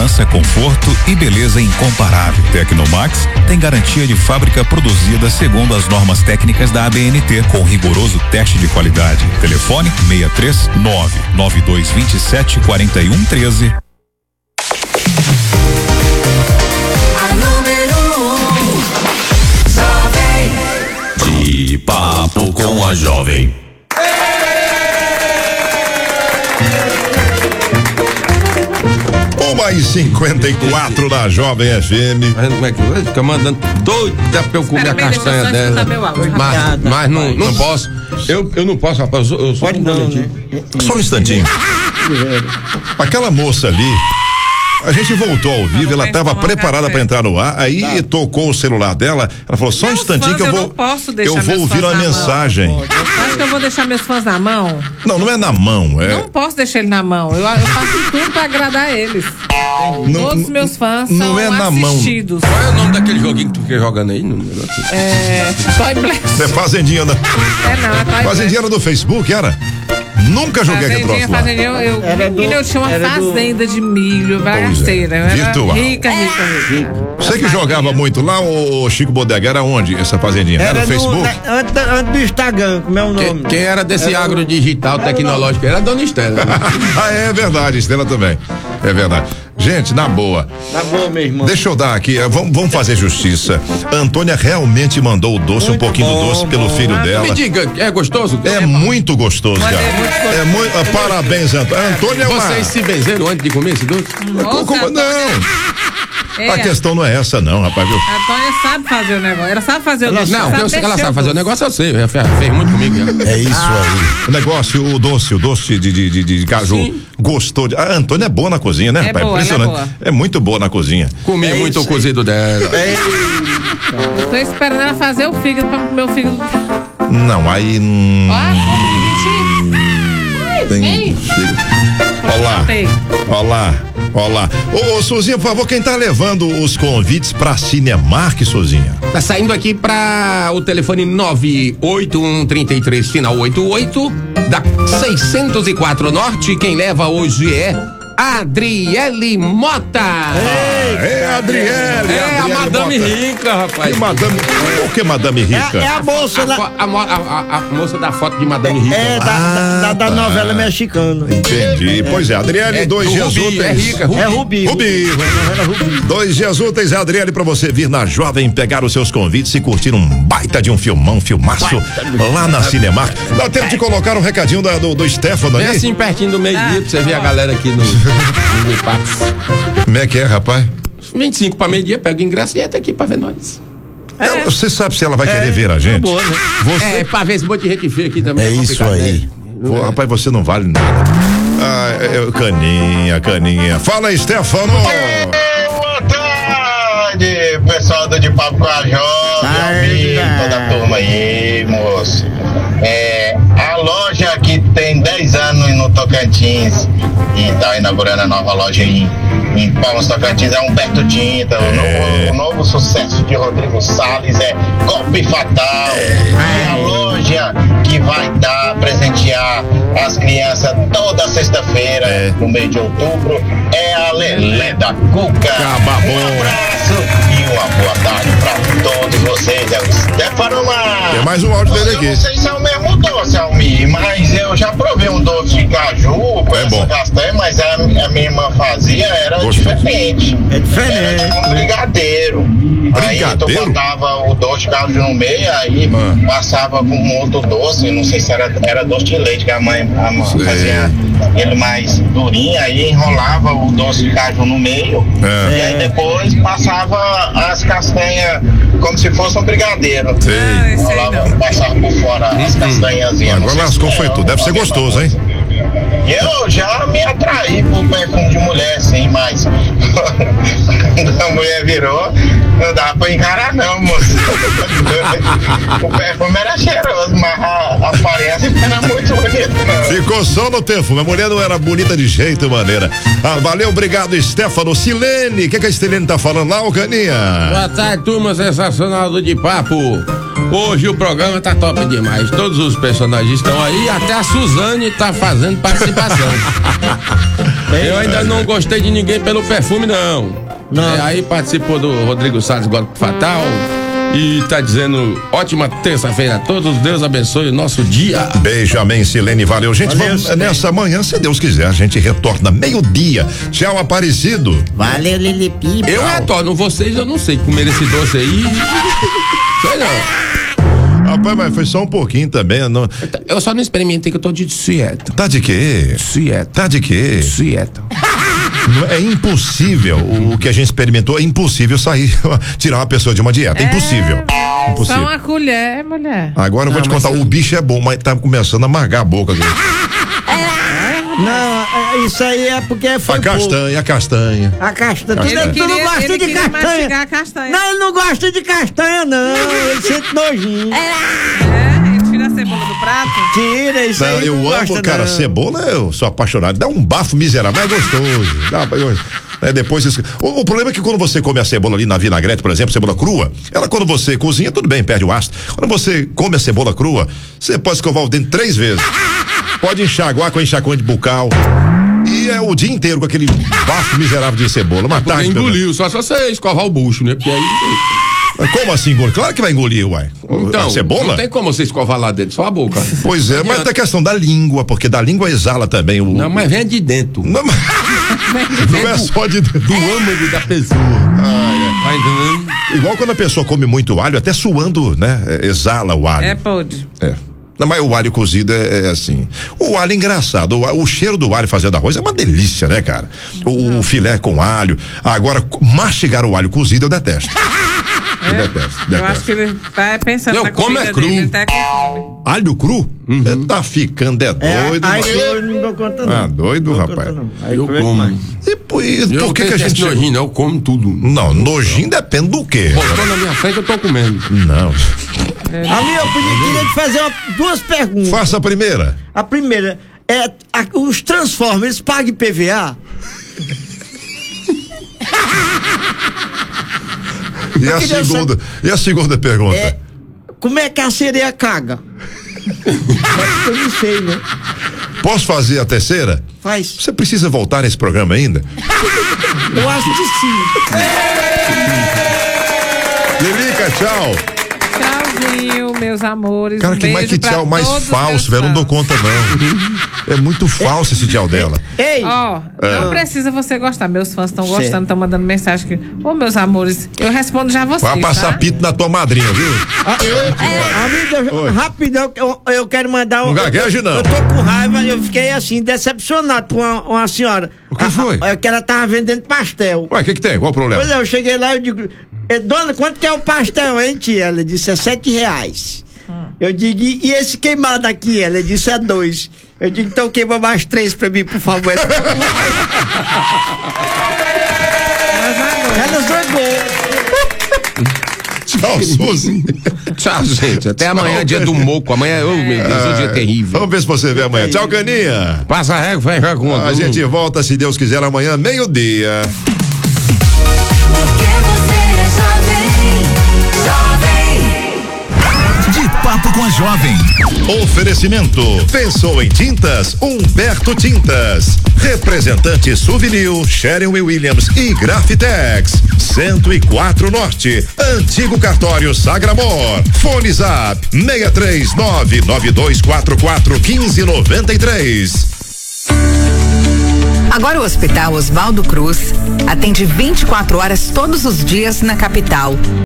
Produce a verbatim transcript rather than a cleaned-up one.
segurança, conforto e beleza incomparável. Tecnomax tem garantia de fábrica produzida segundo as normas técnicas da A B N T, com rigoroso teste de qualidade. Telefone seis três nove nove dois dois sete quatro um um três. De papo com a jovem. uma e cinquenta e quatro da Jovem F M. Como é que fica mandando doida pra eu comer a castanha dela. Mas, mas não, não posso. Eu, eu não posso, rapaz. Eu, eu sou Pode não, né? Só um instantinho. Aquela moça ali. A gente voltou ao vivo, ela estava preparada para entrar no ar, aí tá. Tocou o celular dela, ela falou, só um meus instantinho que eu vou. Eu, não posso deixar eu vou ouvir uma mensagem. Mão. Acho que eu vou deixar meus fãs na mão? Não, não é na mão, é. Não posso deixar ele na mão. Eu, eu faço tudo para agradar eles. Não, Todos os meus fãs não são é na assistidos. Mão. Qual é o nome daquele joguinho que tu fica jogando aí? É. Toy Blast. É Fazendinha da. É não, é Toy Fazendinha era do Facebook, era? Nunca joguei aquele troço lá. Fazendinha, eu, eu, do, eu tinha uma fazenda do... de milho, bagaceira. É. Virtual. Rica, rica, rica. Você que jogava muito lá, o Chico Bodega, era onde essa fazendinha? Era, era no Facebook? Na, antes, antes do Instagram, como é o nome? Quem, quem era desse era agro do... digital tecnológico era a dona Estela. Ah, é verdade, Estela também. É verdade. Gente, na boa. Na boa, meu irmão. Deixa eu dar aqui, vamos, vamos fazer justiça. A Antônia realmente mandou o doce, muito um pouquinho bom, do doce pelo bom. filho ah, dela. Me diga, é gostoso? É, é muito gostoso, cara. É muito, é muito, é, parabéns, Antônia. Antônia é uma... Vocês se benzeram antes de comer esse doce? Nossa, Como, não. É. A questão não é essa, não, rapaz. Viu? A Antônia sabe fazer o negócio. Ela sabe fazer o doce. Não, ela eu sei que ela sabe fazer o doce. negócio, eu sei. Ela fez, fez muito comigo. Já. É isso ah. aí. O negócio, o doce, o doce de, de, de, de caju. Sim. Gostou. De... A Antônia é boa na cozinha, né, é rapaz? Boa, Impressionante. É, boa. É muito boa na cozinha. Comi é muito o cozido dela. É. Eu tô esperando ela fazer o fígado pra comer o fígado. Não, aí. Hum... Ó, tem fígado. Olá. Olá. Olá. Ô, ô, Suzinha, por favor, quem tá levando os convites pra Cinemark, Suzinha? Tá saindo aqui pra o telefone nove oito um três três, final oito oito, da seiscentos e quatro Norte. Quem leva hoje é Adriele Mota. É, é Adriele. É Adriele a Madame Mota. Rica, rapaz. E Madame, por que Madame Rica? É, é a moça a, da... a, a, a, a moça da foto de Madame Rica. É, da, ah, da, da tá. novela mexicana. Entendi. Pois é, Adriele, é, dois dias Rubi, úteis. É Rica, Rubi. É Rubi. Rubi. Rubi. Dois dias úteis, Adriele, pra você vir na Jovem, pegar os seus convites e curtir um baita de um filmão, filmaço lá na Cinemark. Dá tempo de colocar um recadinho da, do, do Stefano ali? É assim, pertinho do meio-dia, pra você ver a galera aqui no, no Pax. Como é que é, rapaz? vinte e cinco para meio-dia, pega o ingresso e entra aqui pra ver nós. É. Você sabe se ela vai querer é, ver a gente? Boa, né? Você... É, pra ver esse monte de gente feia aqui também. É, é isso aí. Né? Pô, rapaz, você não vale nada. Ah, eu, caninha, caninha. Fala aí, Stefano. Boa tarde, pessoal do De Papo com a Jovem, toda a turma aí, moço. É, a loja aqui tem dez anos no Tocantins e tá inaugurando a nova loja em, em Palmas Tocantins, é Humberto Tinta. É. O, novo, o novo sucesso de Rodrigo Salles é Golpe Fatal. É, é a loja que vai dar, presentear as crianças toda sexta-feira, é. no mês de outubro, é a Lelé da Cuca. Acaba bom. Um abraço e uma boa tarde pra todos vocês. É o Stefano Mar. Tem mais um áudio dele aqui. Eu não sei se é o mesmo doce, Almir, mas eu já provei um doce de caju com é essa bom. castanha, mas a, a minha irmã fazia, era Gostoso. diferente. É diferente. Era tipo um brigadeiro. Aí tu botava o doce de caju no meio, aí ah. passava com um outro doce, não sei se era, era doce de leite, que a mãe, a mãe fazia ele mais durinho, aí enrolava o doce de caju no meio, é. e aí depois passava as castanhas como se fosse um brigadeiro. Sim. Enrolava, passava por fora as castanhazinhas. Agora lascou, foi tudo. Deve ser gostoso, hein? Eu já me atraí por perfume de mulher, sim, mas quando a mulher virou, não dava pra encarar não, moço. O perfume era cheiroso, mas a, a aparência era muito bonita. Ficou só no perfume, a mulher não era bonita de jeito maneira. Ah, valeu, obrigado, Stefano. Silene, o que, que a Silene tá falando lá, ô Caninha? Boa tarde, turma sensacional do De Papo. Hoje o programa tá top demais. Todos os personagens estão aí, até a Suzane tá fazendo participação. Eu ainda não gostei de ninguém pelo perfume, não. não. É, aí participou do Rodrigo Salles Golpe Fatal. E tá dizendo, ótima terça-feira a todos, Deus abençoe o nosso dia. Beijo, amém, Silene, valeu. Gente, valeu, vamos, nessa manhã, se Deus quiser, a gente retorna meio-dia. Tchau, Aparecido. Valeu, Lilipi. Eu retorno, vocês eu não sei, comer esse doce aí. Sei não. Rapaz, mas foi só um pouquinho também. Não... Eu só não experimentei que eu tô de sueta. Tá de quê? Sueta. Tá de quê? Sueta. É impossível, o que a gente experimentou, é impossível sair, tirar uma pessoa de uma dieta, é impossível. Impossível. Só uma colher, mulher. Agora eu vou não, te contar, eu... o bicho é bom, mas tá começando a amargar a boca. Não, isso aí é porque foi a castanha, pouco. a castanha. A castanha. Ele Tu, queria, tu não gosta ele de castanha. castanha. Não, ele não gosta de castanha, não. Ele sente nojinho. É, ele tira a cebola do prato. Tira isso não, aí. Eu não amo, gosta, cara, não. cebola, eu sou apaixonado. Dá um bafo miserável, mas é gostoso. Dá, eu, é, depois isso, o, o problema é que quando você come a cebola ali na vinagrete, por exemplo, cebola crua, ela quando você cozinha, tudo bem, perde o ácido. Quando você come a cebola crua, você pode escovar o dente três vezes. Pode enxaguar com enxaguante bucal. E é o dia inteiro com aquele bafo miserável de cebola. Uma tarde. Engoliu, só se você escovar o bucho, né? Porque aí. Como assim engolir? Claro que vai engolir, uai. Então, a cebola? Não tem como você escovar lá dentro, só a boca. Pois é, mas tem a questão da língua, porque da língua exala também o. Não, mas vem de dentro. Não, mas... não é só de dentro. Do âmago da pessoa. Ah, é. Igual quando a pessoa come muito alho, até suando, né? Exala o alho. É, pode. É. Não, mas o alho cozido é, é assim. O alho é engraçado. O, o cheiro do alho fazendo arroz é uma delícia, né, cara? O, o filé com alho. Agora, mastigar o alho cozido eu detesto. É, eu detesto, detesto. Eu acho que ele tá pensando não, na como comida é cru. dele, ele tá com... Alho cru? Uhum. É, tá ficando é doido. É, aí mas... eu não dou conta não. Ah, doido, não rapaz. Conta, não. Aí eu como. como. E por, e Eu por que, que a gente. Nojinho, não, eu como tudo. Não, nojinho depende do quê? Botou na minha frente, eu tô comendo. Não. A minha opinião, queria te fazer uma, duas perguntas. Faça a primeira. A primeira é, a, os Transformers pagam I P V A? E a segunda, saber, e a segunda pergunta? É, como é que a sereia caga? Eu não sei, né? Posso fazer a terceira? Faz. Você precisa voltar nesse programa ainda? Eu acho que sim. Lilica, tchau. Tchauzinho, meus amores. Cara, um que mais que tchau mais falso, velho. Eu não dou conta, não. É muito falso esse tchau dela. Ei! Ó, oh, é. não precisa você gostar. Meus fãs estão gostando, estão mandando mensagem que. Ô, oh, meus amores, eu respondo já vocês. Vai passar tá? pito na tua madrinha, viu? Ah, é. Amiga, rapidão, eu, eu quero mandar um. Não gagueje, não. Eu tô com raiva, eu fiquei assim, decepcionado com uma, uma senhora. O que foi? É que ela tava vendendo pastel. Ué, o que que tem? Qual o problema? Pois é, eu cheguei lá e digo, dona, quanto que é o pastel, hein, tia? Ela disse, é sete reais. Hum. Eu digo, e esse queimado aqui? Ela disse, é dois. Eu digo, então queima mais três pra mim, por favor. Ela zangou. Tchau, Suzy. Tchau, gente. Até Tchau, amanhã, dia do moco. Amanhã, oh, meu Deus, é um dia terrível. Vamos ver se você vê amanhã. Tchau, Caninha. Passa a régua, fecha a conta. A gente volta, se Deus quiser, amanhã, meio-dia. Papo com a Jovem. Oferecimento. Pensou em tintas? Humberto Tintas. Representante Suvinil, Sherwin Williams e Grafitex. cento e quatro Norte. Antigo Cartório Sagramor. Fone Zap seis três nove nove dois quatro quatro um cinco nove três. Agora o Hospital Oswaldo Cruz atende vinte e quatro horas todos os dias na capital.